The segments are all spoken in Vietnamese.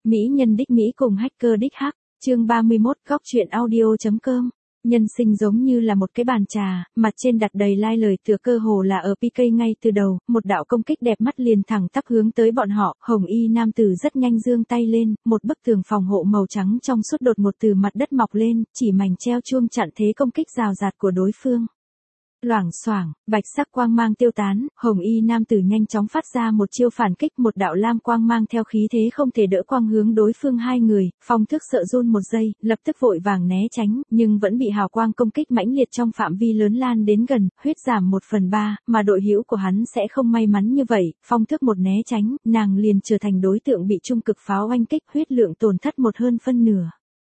Mỹ nhân đích Mỹ cùng hacker đích hack, chương 31 góc truyện audio.com. Nhân sinh giống như là một cái bàn trà, mặt trên đặt đầy lai lời tựa cơ hồ là ở PK ngay từ đầu, một đạo công kích đẹp mắt liền thẳng tắp hướng tới bọn họ, hồng y nam tử rất nhanh giương tay lên, một bức tường phòng hộ màu trắng trong suốt đột ngột từ mặt đất mọc lên, chỉ mảnh treo chuông chặn thế công kích rào rạt của đối phương. Loảng xoảng, bạch sắc quang mang tiêu tán, hồng y nam tử nhanh chóng phát ra một chiêu phản kích, một đạo lam quang mang theo khí thế không thể đỡ quang hướng đối phương hai người, Phong Thức sợ run một giây, lập tức vội vàng né tránh, nhưng vẫn bị hào quang công kích mãnh liệt trong phạm vi lớn lan đến gần, huyết giảm 1/3, mà đội hữu của hắn sẽ không may mắn như vậy, Phong Thức một né tránh, nàng liền trở thành đối tượng bị trung cực pháo oanh kích, huyết lượng tổn thất 1/2.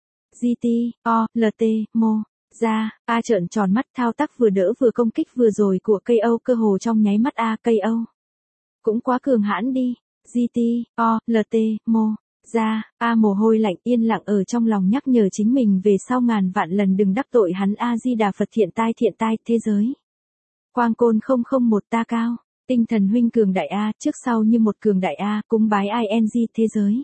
GT, O, LT, Mô. Ra, A trợn tròn mắt thao tác vừa đỡ vừa công kích vừa rồi của KO cơ hồ trong nháy mắt A KO. Cũng quá cường hãn đi. GT, O, LT, Mô. Ra, A mồ hôi lạnh yên lặng ở trong lòng nhắc nhở chính mình về sau ngàn vạn lần đừng đắc tội hắn A Di Đà Phật thiện tai thế giới. Quang côn 001 ta cao, tinh thần huynh cường đại A trước sau như một cường đại A cúng bái ING thế giới.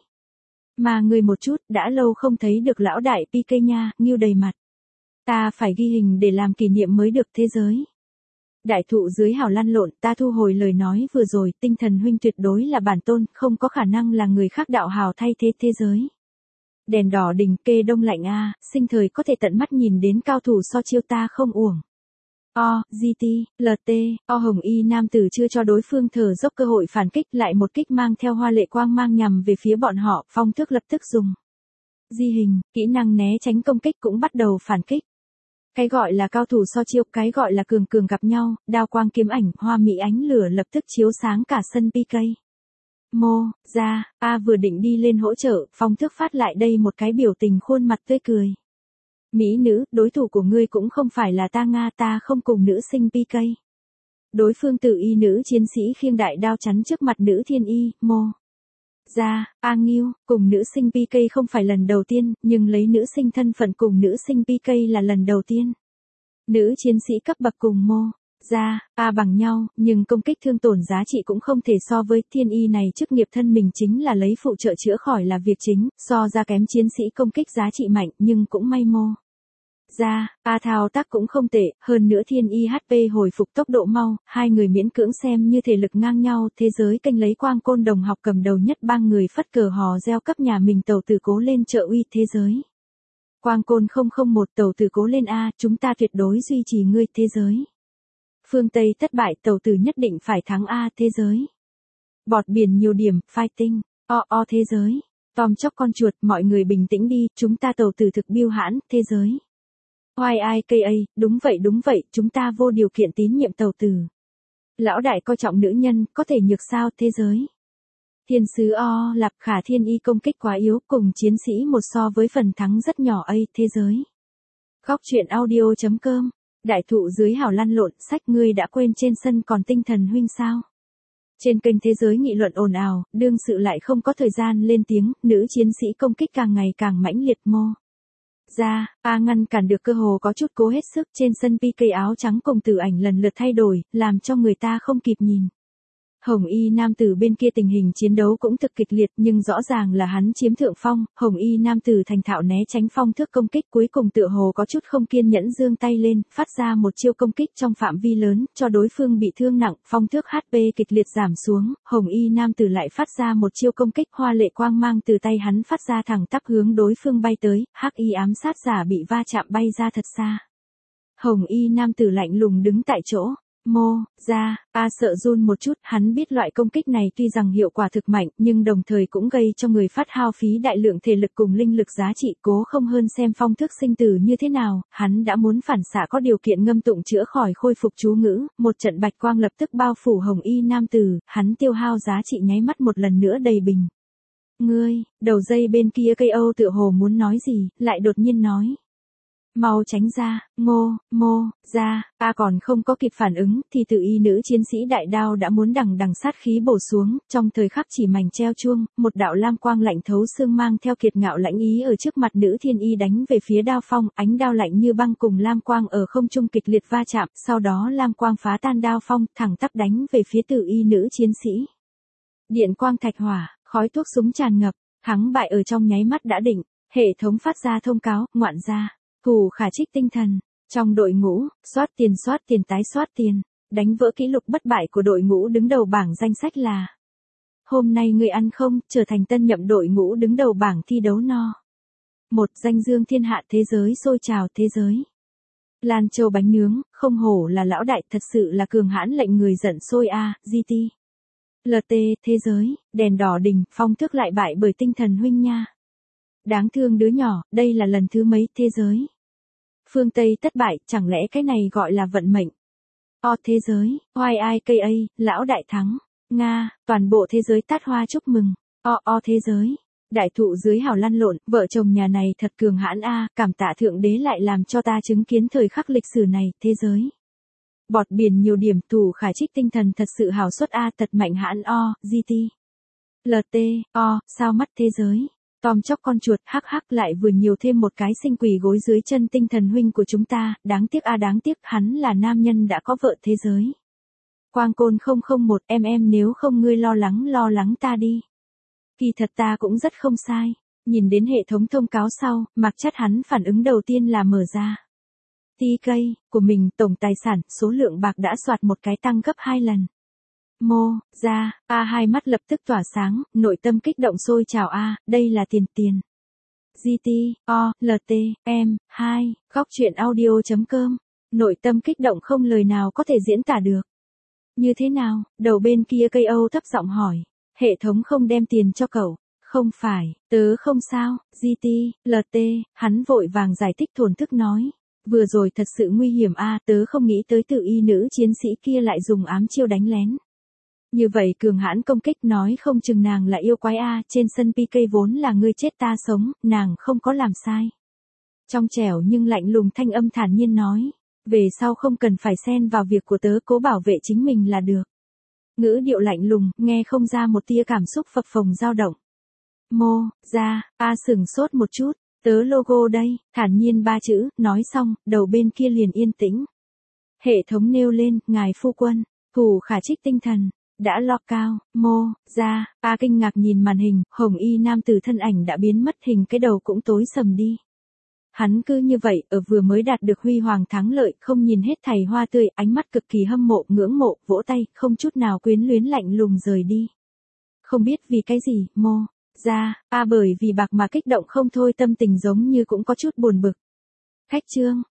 Mà người một chút đã lâu không thấy được lão đại PK nha, nghiêu đầy mặt. Ta phải ghi hình để làm kỷ niệm mới được thế giới. Đại thụ dưới hào lăn lộn, ta thu hồi lời nói vừa rồi, tinh thần huynh tuyệt đối là bản tôn, không có khả năng là người khác đạo hào thay thế thế giới. Đèn đỏ đỉnh kê đông lạnh A, sinh thời có thể tận mắt nhìn đến cao thủ so chiêu ta không uổng. O, GT, LT, O hồng y nam tử chưa cho đối phương thở dốc cơ hội phản kích lại một kích mang theo hoa lệ quang mang nhằm về phía bọn họ, Phong Thức lập tức dùng. Di hình, kỹ năng né tránh công kích cũng bắt đầu phản kích. Cái gọi là cao thủ so chiêu, cái gọi là cường gặp nhau, đao quang kiếm ảnh, hoa mỹ ánh lửa lập tức chiếu sáng cả sân PK. Mô, ra, A vừa định đi lên hỗ trợ, Phong Thức phát lại đây một cái biểu tình khuôn mặt tươi cười. Mỹ nữ, đối thủ của ngươi cũng không phải là ta Nga, ta không cùng nữ sinh PK. Đối phương tự y nữ chiến sĩ khiêng đại đao chắn trước mặt nữ thiên y, Mô. Ra, A Nghiêu, cùng nữ sinh PK không phải lần đầu tiên, nhưng lấy nữ sinh thân phận cùng nữ sinh PK là lần đầu tiên. Nữ chiến sĩ cấp bậc cùng Mô. Ra, A bằng nhau, nhưng công kích thương tổn giá trị cũng không thể so với thiên y này chức nghiệp thân mình chính là lấy phụ trợ chữa khỏi là việc chính, so ra kém chiến sĩ công kích giá trị mạnh nhưng cũng may Mô. Ra, A thao tác cũng không tệ, hơn nữa thiên y HP hồi phục tốc độ mau, hai người miễn cưỡng xem như thể lực ngang nhau, thế giới kênh lấy quang côn đồng học cầm đầu nhất ba người phất cờ hò reo cấp nhà mình tàu tử cố lên trợ uy thế giới. Quang côn 001 tàu tử cố lên A, chúng ta tuyệt đối duy trì ngươi thế giới. Phương Tây thất bại tàu tử nhất định phải thắng A thế giới. Bọt biển nhiều điểm, fighting, o thế giới. Tom chóc con chuột, mọi người bình tĩnh đi, chúng ta tàu tử thực biêu hãn, thế giới. YIKA, đúng vậy, chúng ta vô điều kiện tín nhiệm tàu tử. Lão đại coi trọng nữ nhân, có thể nhược sao thế giới. Thiên sứ O Lạp Khả thiên y công kích quá yếu, cùng chiến sĩ một so với phần thắng rất nhỏ A thế giới. Góc truyện audio.com, đại thụ dưới hào lăn lộn, sách ngươi đã quên trên sân còn tinh thần huynh sao. Trên kênh thế giới nghị luận ồn ào, đương sự lại không có thời gian lên tiếng, nữ chiến sĩ công kích càng ngày càng mãnh liệt Mô. Ra, A ngăn cản được cơ hồ có chút cố hết sức trên sân PK áo trắng cùng tử ảnh lần lượt thay đổi, làm cho người ta không kịp nhìn. Hồng y nam tử bên kia tình hình chiến đấu cũng thực kịch liệt nhưng rõ ràng là hắn chiếm thượng phong, hồng y nam tử thành thạo né tránh Phong Thức công kích cuối cùng tựa hồ có chút không kiên nhẫn giương tay lên, phát ra một chiêu công kích trong phạm vi lớn, cho đối phương bị thương nặng, Phong Thức HP kịch liệt giảm xuống, hồng y nam tử lại phát ra một chiêu công kích hoa lệ quang mang từ tay hắn phát ra thẳng tắp hướng đối phương bay tới, hắc y ám sát giả bị va chạm bay ra thật xa. Hồng y nam tử lạnh lùng đứng tại chỗ. Mô, ra, A sợ run một chút, hắn biết loại công kích này tuy rằng hiệu quả thực mạnh, nhưng đồng thời cũng gây cho người phát hao phí đại lượng thể lực cùng linh lực giá trị, cố không hơn xem Phong Thức sinh tử như thế nào, hắn đã muốn phản xạ có điều kiện ngâm tụng chữa khỏi khôi phục chú ngữ, một trận bạch quang lập tức bao phủ hồng y nam tử, hắn tiêu hao giá trị nháy mắt một lần nữa đầy bình. Ngươi, đầu dây bên kia KO tựa hồ muốn nói gì, lại đột nhiên nói. Mau tránh ra, Mô, ra, A còn không có kịp phản ứng, thì tự y nữ chiến sĩ đại đao đã muốn đằng sát khí bổ xuống, trong thời khắc chỉ mảnh treo chuông, một đạo lam quang lạnh thấu xương mang theo kiệt ngạo lãnh ý ở trước mặt nữ thiên y đánh về phía đao phong, ánh đao lạnh như băng cùng lam quang ở không trung kịch liệt va chạm, sau đó lam quang phá tan đao phong, thẳng tắp đánh về phía tự y nữ chiến sĩ. Điện quang thạch hỏa, khói thuốc súng tràn ngập. Thắng bại ở trong nháy mắt đã định, hệ thống phát ra thông cáo, ngoạn gia, Thủ Khả trích tinh thần. Trong đội ngũ, soát tiền tái soát tiền, đánh vỡ kỷ lục bất bại của đội ngũ đứng đầu bảng danh sách là. Hôm nay người ăn không, trở thành tân nhậm đội ngũ đứng đầu bảng thi đấu no. Một danh dương thiên hạ thế giới sôi trào thế giới. Lan Châu bánh nướng, không hổ là lão đại, thật sự là cường hãn lệnh người giận sôi a, GT. LT, thế giới, đèn đỏ đỉnh, phong thức lại bại bởi tinh thần huynh nha. Đáng thương đứa nhỏ, đây là lần thứ mấy, thế giới. Phương Tây thất bại, chẳng lẽ cái này gọi là vận mệnh. Thế giới, YIKA, lão đại thắng. Nga, toàn bộ thế giới tát hoa chúc mừng. Thế giới. Đại thụ dưới hào lăn lộn, vợ chồng nhà này thật cường hãn a, cảm tạ thượng đế lại làm cho ta chứng kiến thời khắc lịch sử này, thế giới. Bọt biển nhiều điểm, Thủ Khả trích tinh thần thật sự hào xuất a, thật mạnh hãn GT. LT, sao mắt thế giới. Tom chóc con chuột, hắc hắc lại vừa nhiều thêm một cái sinh quỳ gối dưới chân tinh thần huynh của chúng ta, đáng tiếc đáng tiếc, hắn là nam nhân đã có vợ thế giới. Quang Côn 001, em nếu không ngươi lo lắng ta đi. Kỳ thật ta cũng rất không sai. Nhìn đến hệ thống thông cáo sau, mặc chất hắn phản ứng đầu tiên là mở ra. TK, của mình, tổng tài sản, số lượng bạc đã soạt một cái tăng gấp 2 lần. Ra, hai mắt lập tức tỏa sáng, nội tâm kích động sôi trào đây là tiền. GT, LT, 2, góc truyện audio.com. Nội tâm kích động không lời nào có thể diễn tả được. Như thế nào, đầu bên kia cây Âu thấp giọng hỏi. Hệ thống không đem tiền cho cậu. Không phải, tớ không sao, GT, LT, hắn vội vàng giải thích thổn thức nói. Vừa rồi thật sự nguy hiểm tớ không nghĩ tới tự y nữ chiến sĩ kia lại dùng ám chiêu đánh lén. Như vậy cường hãn công kích nói không chừng nàng là yêu quái trên sân PK vốn là ngươi chết ta sống, nàng không có làm sai. Trong trẻo nhưng lạnh lùng thanh âm thản nhiên nói. Về sau không cần phải xen vào việc của tớ, cố bảo vệ chính mình là được. Ngữ điệu lạnh lùng, nghe không ra một tia cảm xúc phập phồng dao động. Ra, sửng sốt một chút, tớ logo đây, thản nhiên 3 chữ, nói xong, đầu bên kia liền yên tĩnh. Hệ thống nêu lên, ngài phu quân, Thủ Khả trích tinh thần, đã lock cao, ra, kinh ngạc nhìn màn hình, hồng y nam tử thân ảnh đã biến mất, hình cái đầu cũng tối sầm đi. Hắn cứ như vậy, ở vừa mới đạt được huy hoàng thắng lợi, không nhìn hết thảy hoa tươi, ánh mắt cực kỳ hâm mộ, ngưỡng mộ, vỗ tay, không chút nào quyến luyến lạnh lùng rời đi. Không biết vì cái gì, ra, bởi vì bạc mà kích động không thôi, tâm tình giống như cũng có chút buồn bực. Khách trương,